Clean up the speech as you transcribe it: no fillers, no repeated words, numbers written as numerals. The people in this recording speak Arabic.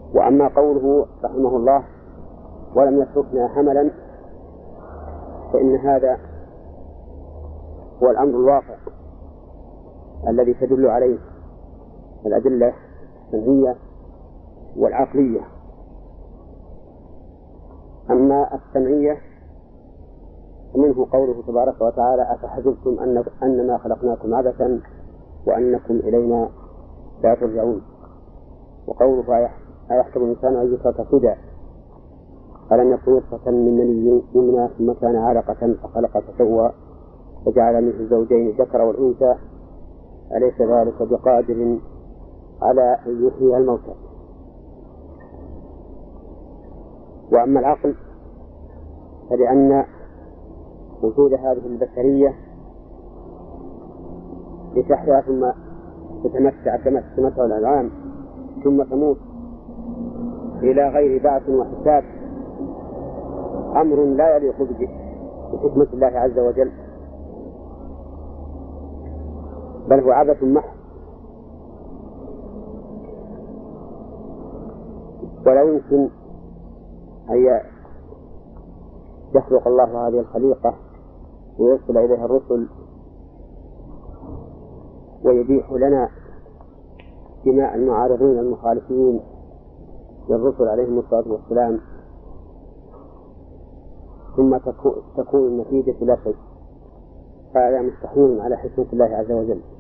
وأما قوله رحمه الله ولم يتركنا حملا، فإن هذا هو الأمر الواقع الذي تدل عليه الأدلة السمعية والعقلية. أما السمعية منه قوله تبارك وتعالى أفحسبتم أنما خلقناكم عبثا وأنكم إلينا لا ترجعون، وقوله أيحسب الإنسان أن يترك سدى ألم يكن نطفة من مني يمنى ثم كان علقة فخلق فسوى وجعل منه الزوجين الذكر والأنثى أليس ذلك بقادر على أن يحيي الموتى. وأما العقل فلأن وجود هذه البشرية لتحيا ثم تتمتع كما تتمتع الأنعام ثم تموت إلى غير بعث وحساب أمر لا يليق بحكمة الله عز وجل، بل هو عبث محض. ولا يمكن أن يخلق الله هذه الخليقة ويرسل إليها الرسل ويبيح لنا دماء المعارضين المخالفين للرسل عليهم الصلاة والسلام ثم تكون النتيجة لا شيء، هذا مستحيل على حكمة الله عز وجل.